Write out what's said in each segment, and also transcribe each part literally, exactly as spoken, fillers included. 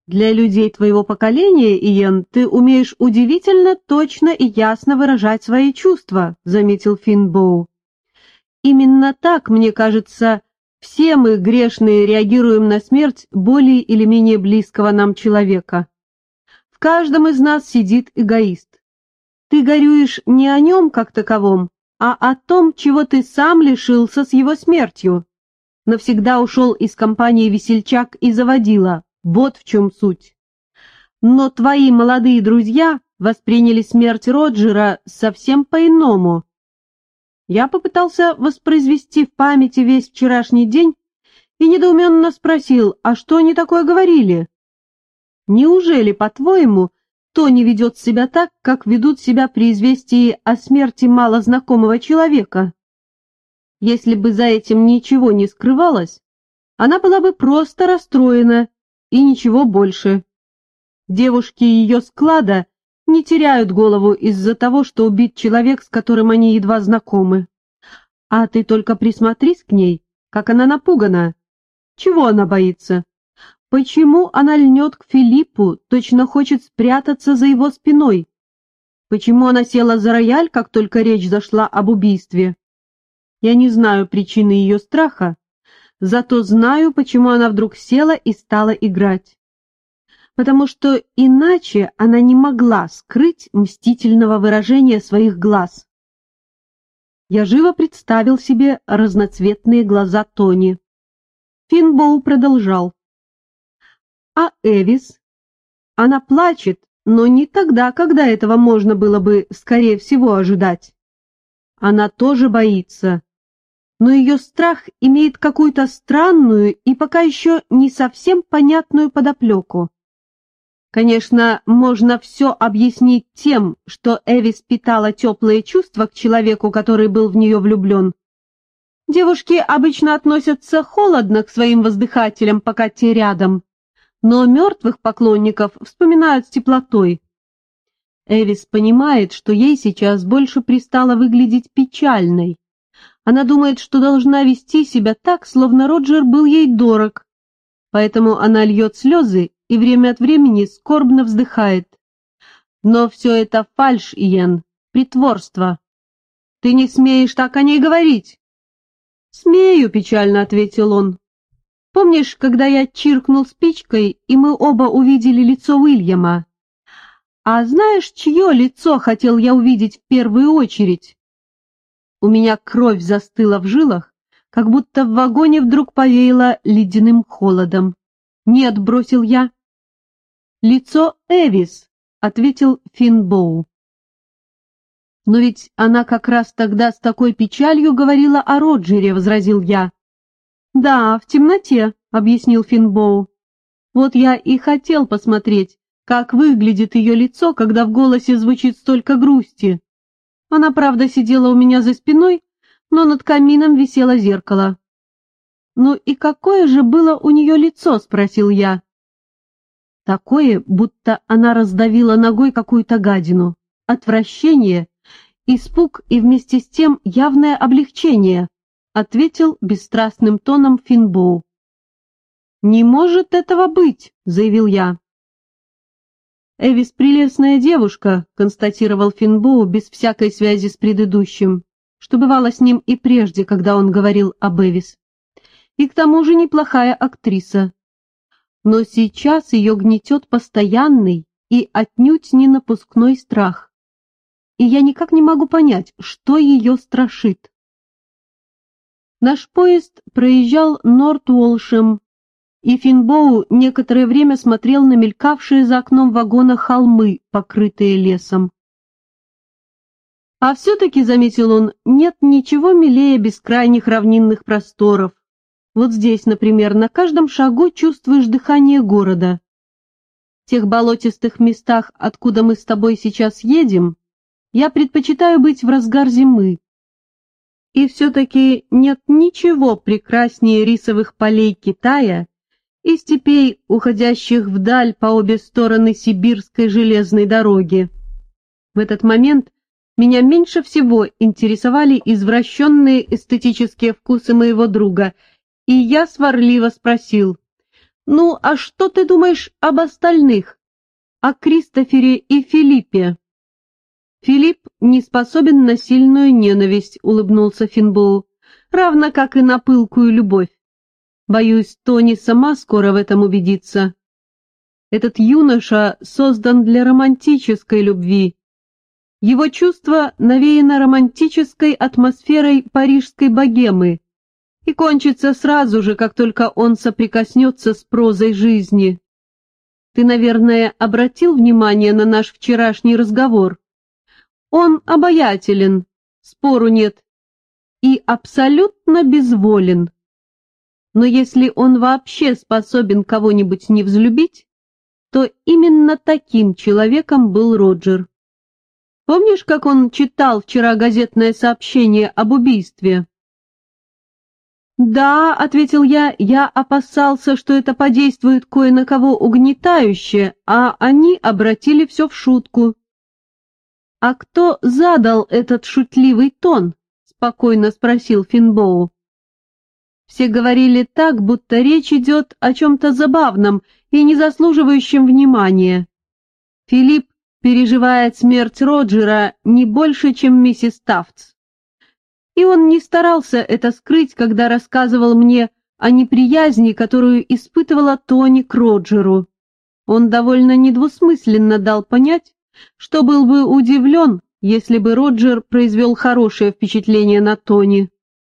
«Для людей твоего поколения, Иен, ты умеешь удивительно точно и ясно выражать свои чувства», — заметил Финбоу. «Именно так, мне кажется, все мы, грешные, реагируем на смерть более или менее близкого нам человека. В каждом из нас сидит эгоист. Ты горюешь не о нем как таковом, а о том, чего ты сам лишился с его смертью. Навсегда ушел из компании весельчак и заводила. Вот в чем суть. Но твои молодые друзья восприняли смерть Роджера совсем по-иному. Я попытался воспроизвести в памяти весь вчерашний день и недоуменно спросил, а что они такое говорили? Неужели, по-твоему, Тони ведет себя так, как ведут себя при известии о смерти малознакомого человека? Если бы за этим ничего не скрывалось, она была бы просто расстроена, и ничего больше. Девушки ее склада не теряют голову из-за того, что убит человек, с которым они едва знакомы. А ты только присмотрись к ней, как она напугана. Чего она боится? Почему она льнет к Филиппу, точно хочет спрятаться за его спиной? Почему она села за рояль, как только речь зашла об убийстве? Я не знаю причины ее страха, зато знаю, почему она вдруг села и стала играть. Потому что иначе она не могла скрыть мстительного выражения своих глаз. Я живо представил себе разноцветные глаза Тони. Финбоу продолжал. А Эвис? Она плачет, но не тогда, когда этого можно было бы, скорее всего, ожидать. Она тоже боится, но ее страх имеет какую-то странную и пока еще не совсем понятную подоплеку. Конечно, можно все объяснить тем, что Эвис питала теплые чувства к человеку, который был в нее влюблен. Девушки обычно относятся холодно к своим воздыхателям, пока те рядом, но мертвых поклонников вспоминают с теплотой. Эвис понимает, что ей сейчас больше пристало выглядеть печальной. Она думает, что должна вести себя так, словно Роджер был ей дорог, поэтому она льет слезы и время от времени скорбно вздыхает. Но все это фальшь, Иен, притворство. Ты не смеешь так о ней говорить. Смею, печально ответил он. Помнишь, когда я чиркнул спичкой, и мы оба увидели лицо Уильяма? А знаешь, чье лицо хотел я увидеть в первую очередь? У меня кровь застыла в жилах, как будто в вагоне вдруг повеяло ледяным холодом. «Нет», — бросил я. «Лицо Эвис», — ответил Финбоу. «Но ведь она как раз тогда с такой печалью говорила о Роджере», — возразил я. «Да, в темноте», — объяснил Финбоу. «Вот я и хотел посмотреть, как выглядит ее лицо, когда в голосе звучит столько грусти. Она, правда, сидела у меня за спиной, но над камином висело зеркало». «Ну и какое же было у нее лицо?» — спросил я. «Такое, будто она раздавила ногой какую-то гадину. Отвращение, испуг и вместе с тем явное облегчение», — ответил бесстрастным тоном Финбоу. «Не может этого быть», — заявил я. «Эвис прелестная девушка», — констатировал Финбоу без всякой связи с предыдущим, что бывало с ним и прежде, когда он говорил об Эвис. «И к тому же неплохая актриса. Но сейчас ее гнетет постоянный и отнюдь не напускной страх. И я никак не могу понять, что ее страшит». Наш поезд проезжал Норт-Уолшем, и Финбоу некоторое время смотрел на мелькавшие за окном вагона холмы, покрытые лесом. «А все-таки, — заметил он, — нет ничего милее бескрайних равнинных просторов. Вот здесь, например, на каждом шагу чувствуешь дыхание города. В тех болотистых местах, откуда мы с тобой сейчас едем, я предпочитаю быть в разгар зимы. И все-таки нет ничего прекраснее рисовых полей Китая и степей, уходящих вдаль по обе стороны сибирской железной дороги. В этот момент меня меньше всего интересовали извращенные эстетические вкусы моего друга, и я сварливо спросил: Ну, а что ты думаешь об остальных? О Кристофере и Филиппе?» «Филипп не способен на сильную ненависть», — улыбнулся Финбоу, «равно как и на пылкую любовь. Боюсь, Тони сама скоро в этом убедится. Этот юноша создан для романтической любви. Его чувство навеяно романтической атмосферой парижской богемы и кончится сразу же, как только он соприкоснется с прозой жизни. Ты, наверное, обратил внимание на наш вчерашний разговор? Он обаятелен, спору нет, и абсолютно безволен. Но если он вообще способен кого-нибудь не взлюбить, то именно таким человеком был Роджер. Помнишь, как он читал вчера газетное сообщение об убийстве?» «Да», — ответил я, — «я опасался, что это подействует кое на кого угнетающе, а они обратили все в шутку». «А кто задал этот шутливый тон?» — спокойно спросил Финбоу. Все говорили так, будто речь идет о чем-то забавном и не заслуживающем внимания. Филипп переживает смерть Роджера не больше, чем миссис Тафтс. И он не старался это скрыть, когда рассказывал мне о неприязни, которую испытывала Тони к Роджеру. Он довольно недвусмысленно дал понять, что был бы удивлен, если бы Роджер произвел хорошее впечатление на Тони.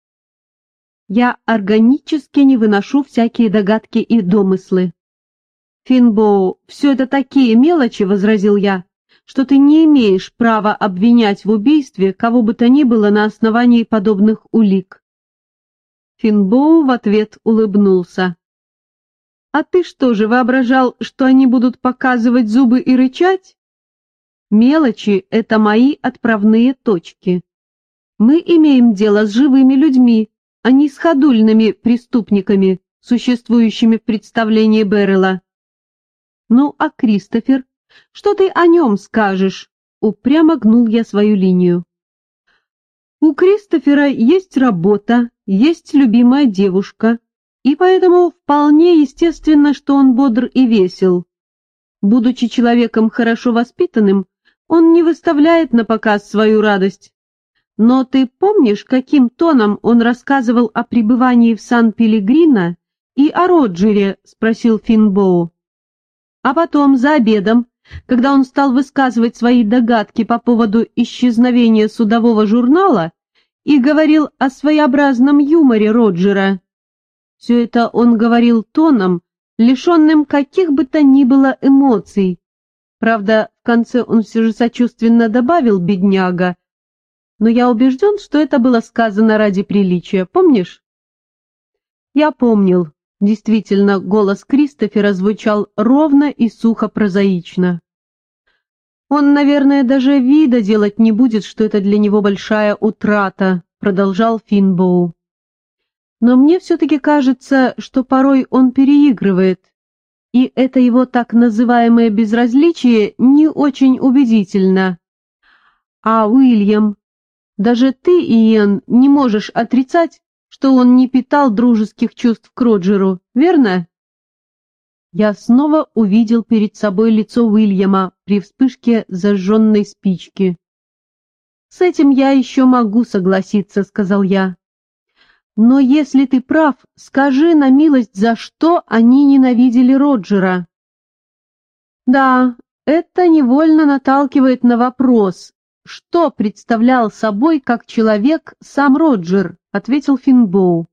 Я органически не выношу всякие догадки и домыслы. «Финбоу, все это такие мелочи», — возразил я, — «что ты не имеешь права обвинять в убийстве кого бы то ни было на основании подобных улик». Финбоу в ответ улыбнулся. «А ты что же, воображал, что они будут показывать зубы и рычать? Мелочи — это мои отправные точки. Мы имеем дело с живыми людьми, а не с ходульными преступниками, существующими в представлении Беррелла». «Ну, а Кристофер? Что ты о нем скажешь?» Упрямо гнул я свою линию. «У Кристофера есть работа, есть любимая девушка, и поэтому вполне естественно, что он бодр и весел. Будучи человеком хорошо воспитанным, он не выставляет на показ свою радость. Но ты помнишь, каким тоном он рассказывал о пребывании в Сан-Пелегрино и о Роджере?» — спросил Финбоу. А потом, за обедом, когда он стал высказывать свои догадки по поводу исчезновения судового журнала и говорил о своеобразном юморе Роджера. Все это он говорил тоном, лишенным каких бы то ни было эмоций. Правда, в конце он все же сочувственно добавил «бедняга», но я убежден, что это было сказано ради приличия, помнишь? Я помнил. Действительно, голос Кристофера звучал ровно и сухо прозаично. «Он, наверное, даже вида делать не будет, что это для него большая утрата», — продолжал Финбоу. «Но мне все-таки кажется, что порой он переигрывает, и это его так называемое безразличие не очень убедительно. А Уильям, даже ты, Иэн, не можешь отрицать, что он не питал дружеских чувств к Роджеру, верно?» Я снова увидел перед собой лицо Уильяма при вспышке зажженной спички. «С этим я еще могу согласиться», — сказал я. «Но если ты прав, скажи на милость, за что они ненавидели Роджера?» «Да, это невольно наталкивает на вопрос, что представлял собой как человек сам Роджер», — ответил Финбоу.